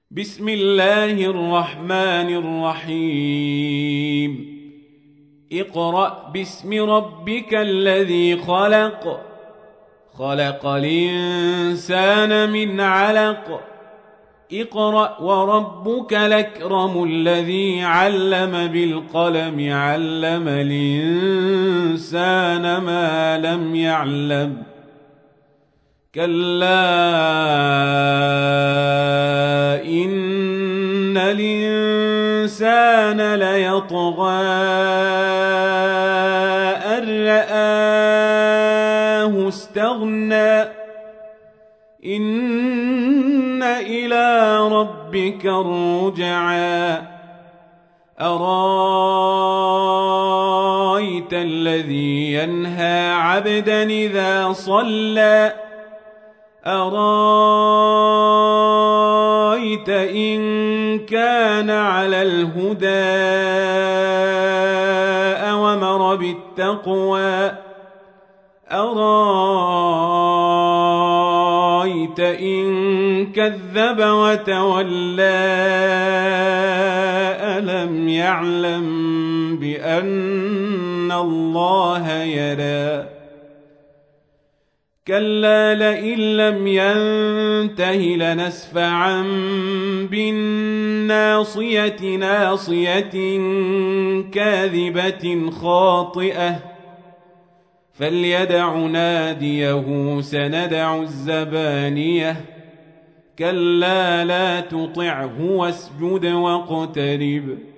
بسم الله الرحمن الرحيم اقرأ باسم ربك الذي خلق خلق الإنسان من علق اقرأ وربك الأكرم الذي علم بالقلم علم الإنسان ما لم يعلم كلا إن الإنسان ليطغى أن رآه استغنى إن إلى ربك الرجعى أرايت الذي ينهى عبدا إذا صلى أرايت إن كان على الهدى أوامر بالتقوى أرايت إن كذب وتولى ألم يعلم بأن الله يرى كلا لئن لم ينته لنسفعا بالناصية ناصية كاذبة خاطئة فليدع ناديه سندع الزبانية كلا لا تطعه واسجد واقترب